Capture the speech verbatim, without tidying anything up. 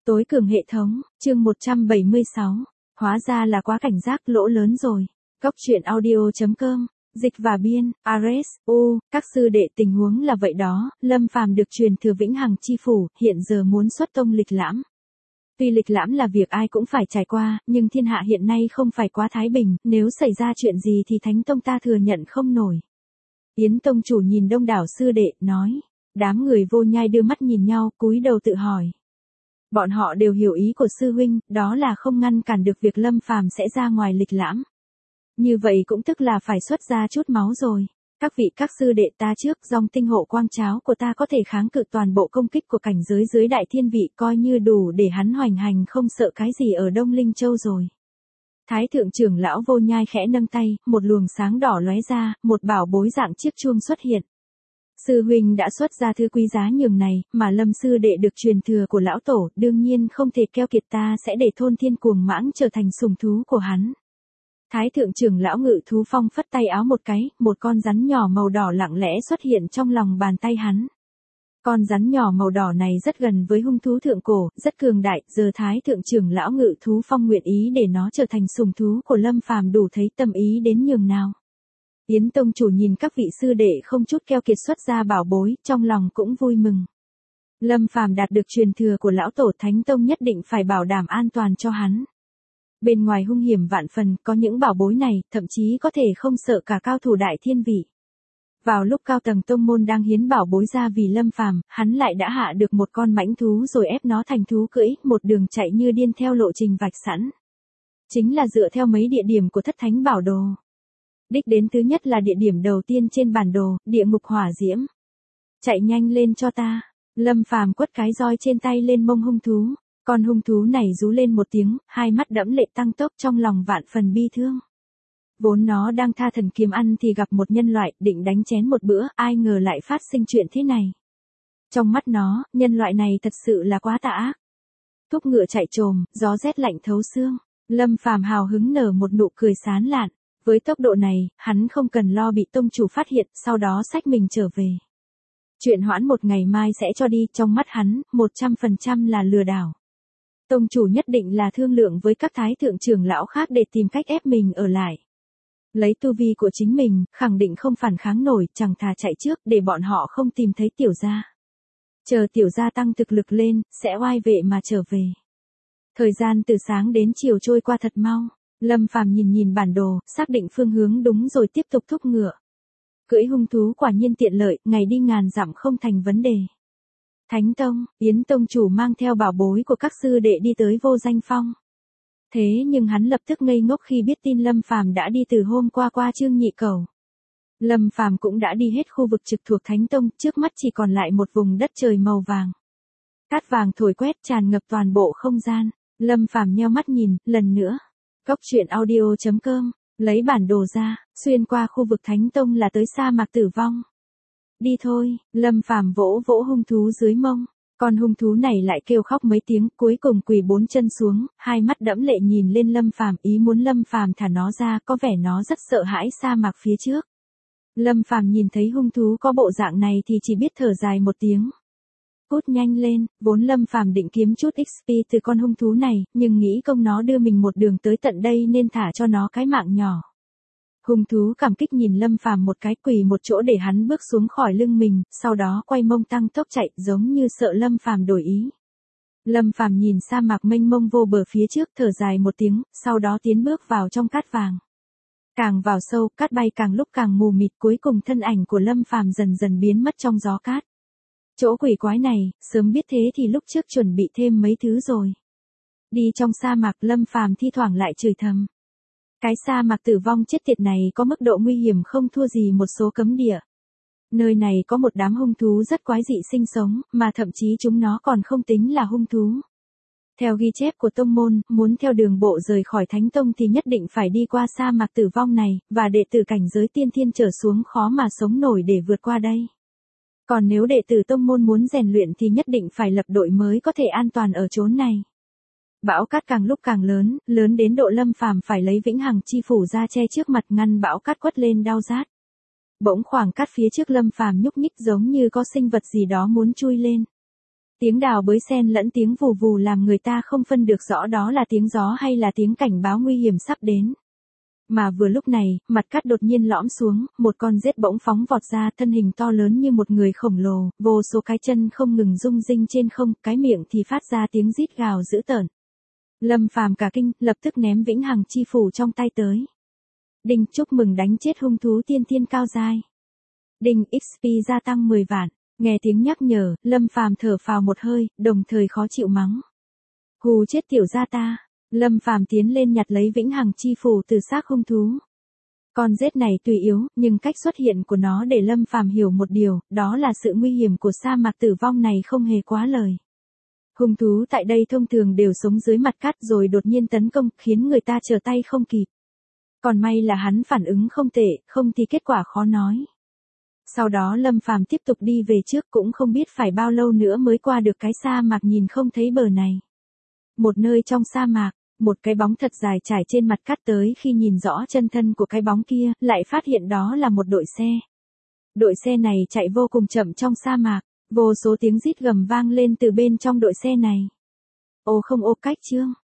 Tối cường hệ thống, chương một trăm bảy mươi sáu. Hóa ra là quá cảnh giác, lỗ lớn rồi. Góc truyện audio.com, dịch và biên, Ares, U, các sư đệ tình huống là vậy đó, Lâm Phàm được truyền thừa vĩnh hằng chi phủ, hiện giờ muốn xuất tông lịch lãm. Tuy lịch lãm là việc ai cũng phải trải qua, nhưng thiên hạ hiện nay không phải quá thái bình, nếu xảy ra chuyện gì thì Thánh Tông ta thừa nhận không nổi. Yến Tông chủ nhìn đông đảo sư đệ, nói. Đám người Vô Nhai đưa mắt nhìn nhau, cúi đầu tự hỏi. Bọn họ đều hiểu ý của sư huynh, đó là không ngăn cản được việc Lâm Phàm sẽ ra ngoài lịch lãm. Như vậy cũng tức là phải xuất ra chút máu rồi. Các vị các sư đệ ta trước, dòng tinh hộ quang cháo của ta có thể kháng cự toàn bộ công kích của cảnh giới dưới đại thiên vị, coi như đủ để hắn hoành hành không sợ cái gì ở Đông Linh Châu rồi. Thái thượng trưởng lão Vô Nhai khẽ nâng tay, một luồng sáng đỏ lóe ra, một bảo bối dạng chiếc chuông xuất hiện. Sư huynh đã xuất ra thứ quý giá nhường này, mà Lâm sư đệ được truyền thừa của lão tổ, đương nhiên không thể keo kiệt, ta sẽ để thôn thiên cuồng mãng trở thành sủng thú của hắn. Thái thượng trưởng lão Ngự Thú Phong phất tay áo một cái, một con rắn nhỏ màu đỏ lặng lẽ xuất hiện trong lòng bàn tay hắn. Con rắn nhỏ màu đỏ này rất gần với hung thú thượng cổ, rất cường đại, giờ Thái thượng trưởng lão Ngự Thú Phong nguyện ý để nó trở thành sủng thú của Lâm Phàm, đủ thấy tâm ý đến nhường nào. Yến Tông chủ nhìn các vị sư đệ không chút keo kiệt xuất ra bảo bối, trong lòng cũng vui mừng. Lâm Phàm đạt được truyền thừa của lão tổ, Thánh Tông nhất định phải bảo đảm an toàn cho hắn. Bên ngoài hung hiểm vạn phần, có những bảo bối này, thậm chí có thể không sợ cả cao thủ đại thiên vị. Vào lúc cao tầng tông môn đang hiến bảo bối ra vì Lâm Phàm, hắn lại đã hạ được một con mãnh thú rồi ép nó thành thú cưỡi, một đường chạy như điên theo lộ trình vạch sẵn. Chính là dựa theo mấy địa điểm của thất thánh bảo đồ. Đích đến thứ nhất là địa điểm đầu tiên trên bản đồ, địa ngục hỏa diễm. Chạy nhanh lên cho ta. Lâm Phàm quất cái roi trên tay lên mông hung thú. Con hung thú này rú lên một tiếng, hai mắt đẫm lệ tăng tốc, trong lòng vạn phần bi thương. Vốn nó đang tha thần kiếm ăn thì gặp một nhân loại, định đánh chén một bữa, ai ngờ lại phát sinh chuyện thế này. Trong mắt nó, nhân loại này thật sự là quá tà ác. Thúc ngựa chạy trồm, gió rét lạnh thấu xương. Lâm Phàm hào hứng nở một nụ cười sán lạn. Với tốc độ này, hắn không cần lo bị tông chủ phát hiện, sau đó xách mình trở về. Chuyện hoãn một ngày mai sẽ cho đi, trong mắt hắn, một trăm phần trăm là lừa đảo. Tông chủ nhất định là thương lượng với các thái thượng trưởng lão khác để tìm cách ép mình ở lại. Lấy tu vi của chính mình, khẳng định không phản kháng nổi, chẳng thà chạy trước để bọn họ không tìm thấy tiểu gia. Chờ tiểu gia tăng thực lực lên, sẽ oai vệ mà trở về. Thời gian từ sáng đến chiều trôi qua thật mau. Lâm Phàm nhìn nhìn bản đồ, xác định phương hướng đúng rồi tiếp tục thúc ngựa. Cưỡi hung thú quả nhiên tiện lợi, ngày đi ngàn dặm không thành vấn đề. Thánh Tông, Yến Tông chủ mang theo bảo bối của các sư đệ đi tới Vô Danh Phong. Thế nhưng hắn lập tức ngây ngốc khi biết tin Lâm Phàm đã đi từ hôm qua qua Trương Nhị Cầu. Lâm Phàm cũng đã đi hết khu vực trực thuộc Thánh Tông, trước mắt chỉ còn lại một vùng đất trời màu vàng. Cát vàng thổi quét tràn ngập toàn bộ không gian. Lâm Phàm nheo mắt nhìn, lần nữa. Góc truyện audio.com, lấy bản đồ ra, xuyên qua khu vực Thánh Tông là tới sa mạc Tử Vong. Đi thôi, Lâm Phàm vỗ vỗ hung thú dưới mông, con hung thú này lại kêu khóc mấy tiếng, cuối cùng quỳ bốn chân xuống, hai mắt đẫm lệ nhìn lên Lâm Phàm, ý muốn Lâm Phàm thả nó ra, có vẻ nó rất sợ hãi sa mạc phía trước. Lâm Phàm nhìn thấy hung thú có bộ dạng này thì chỉ biết thở dài một tiếng. Cút nhanh lên, vốn Lâm Phàm định kiếm chút ích pê từ con hung thú này, nhưng nghĩ công nó đưa mình một đường tới tận đây nên thả cho nó cái mạng nhỏ. Hung thú cảm kích nhìn Lâm Phàm một cái, quỳ một chỗ để hắn bước xuống khỏi lưng mình, sau đó quay mông tăng tốc chạy, giống như sợ Lâm Phàm đổi ý. Lâm Phàm nhìn sa mạc mênh mông vô bờ phía trước, thở dài một tiếng, sau đó tiến bước vào trong cát vàng. Càng vào sâu, cát bay càng lúc càng mù mịt, cuối cùng thân ảnh của Lâm Phàm dần dần biến mất trong gió cát. Chỗ quỷ quái này, sớm biết thế thì lúc trước chuẩn bị thêm mấy thứ rồi. Đi trong sa mạc, Lâm Phàm thi thoảng lại chửi thầm. Cái sa mạc Tử Vong chết tiệt này có mức độ nguy hiểm không thua gì một số cấm địa. Nơi này có một đám hung thú rất quái dị sinh sống, mà thậm chí chúng nó còn không tính là hung thú. Theo ghi chép của tông môn, muốn theo đường bộ rời khỏi Thánh Tông thì nhất định phải đi qua sa mạc Tử Vong này, và đệ tử cảnh giới tiên thiên trở xuống khó mà sống nổi để vượt qua đây. Còn nếu đệ tử tông môn muốn rèn luyện thì nhất định phải lập đội mới có thể an toàn ở chốn này. Bão cát càng lúc càng lớn, lớn đến độ Lâm Phàm phải lấy vĩnh hằng chi phủ ra che trước mặt ngăn bão cát quất lên đau rát. Bỗng khoảng cát phía trước Lâm Phàm nhúc nhích giống như có sinh vật gì đó muốn chui lên. Tiếng đào bới xen lẫn tiếng vù vù làm người ta không phân được rõ đó là tiếng gió hay là tiếng cảnh báo nguy hiểm sắp đến. Mà vừa lúc này, mặt cát đột nhiên lõm xuống, một con rết bỗng phóng vọt ra, thân hình to lớn như một người khổng lồ, vô số cái chân không ngừng rung rinh trên không, cái miệng thì phát ra tiếng rít gào dữ tợn. Lâm Phàm cả kinh, lập tức ném vĩnh hằng chi phủ trong tay tới. Đinh, chúc mừng đánh chết hung thú tiên tiên cao giai. Đinh, ích pê gia tăng mười vạn. Nghe tiếng nhắc nhở, Lâm Phàm thở phào một hơi, đồng thời khó chịu mắng. Hù chết tiểu gia ta. Lâm Phàm tiến lên nhặt lấy vĩnh hằng chi phủ từ xác hung thú. Con rết này tuy yếu, nhưng cách xuất hiện của nó để Lâm Phàm hiểu một điều, đó là sự nguy hiểm của sa mạc tử vong này không hề quá lời. Hung thú tại đây thông thường đều sống dưới mặt cát rồi đột nhiên tấn công, khiến người ta trở tay không kịp. Còn may là hắn phản ứng không tệ, không thì kết quả khó nói. Sau đó Lâm Phàm tiếp tục đi về trước, cũng không biết phải bao lâu nữa mới qua được cái sa mạc nhìn không thấy bờ này. Một nơi trong sa mạc, một cái bóng thật dài trải trên mặt cát, tới khi nhìn rõ chân thân của cái bóng kia, lại phát hiện đó là một đội xe. Đội xe này chạy vô cùng chậm trong sa mạc, vô số tiếng rít gầm vang lên từ bên trong đội xe này. Ô không ô cách chương.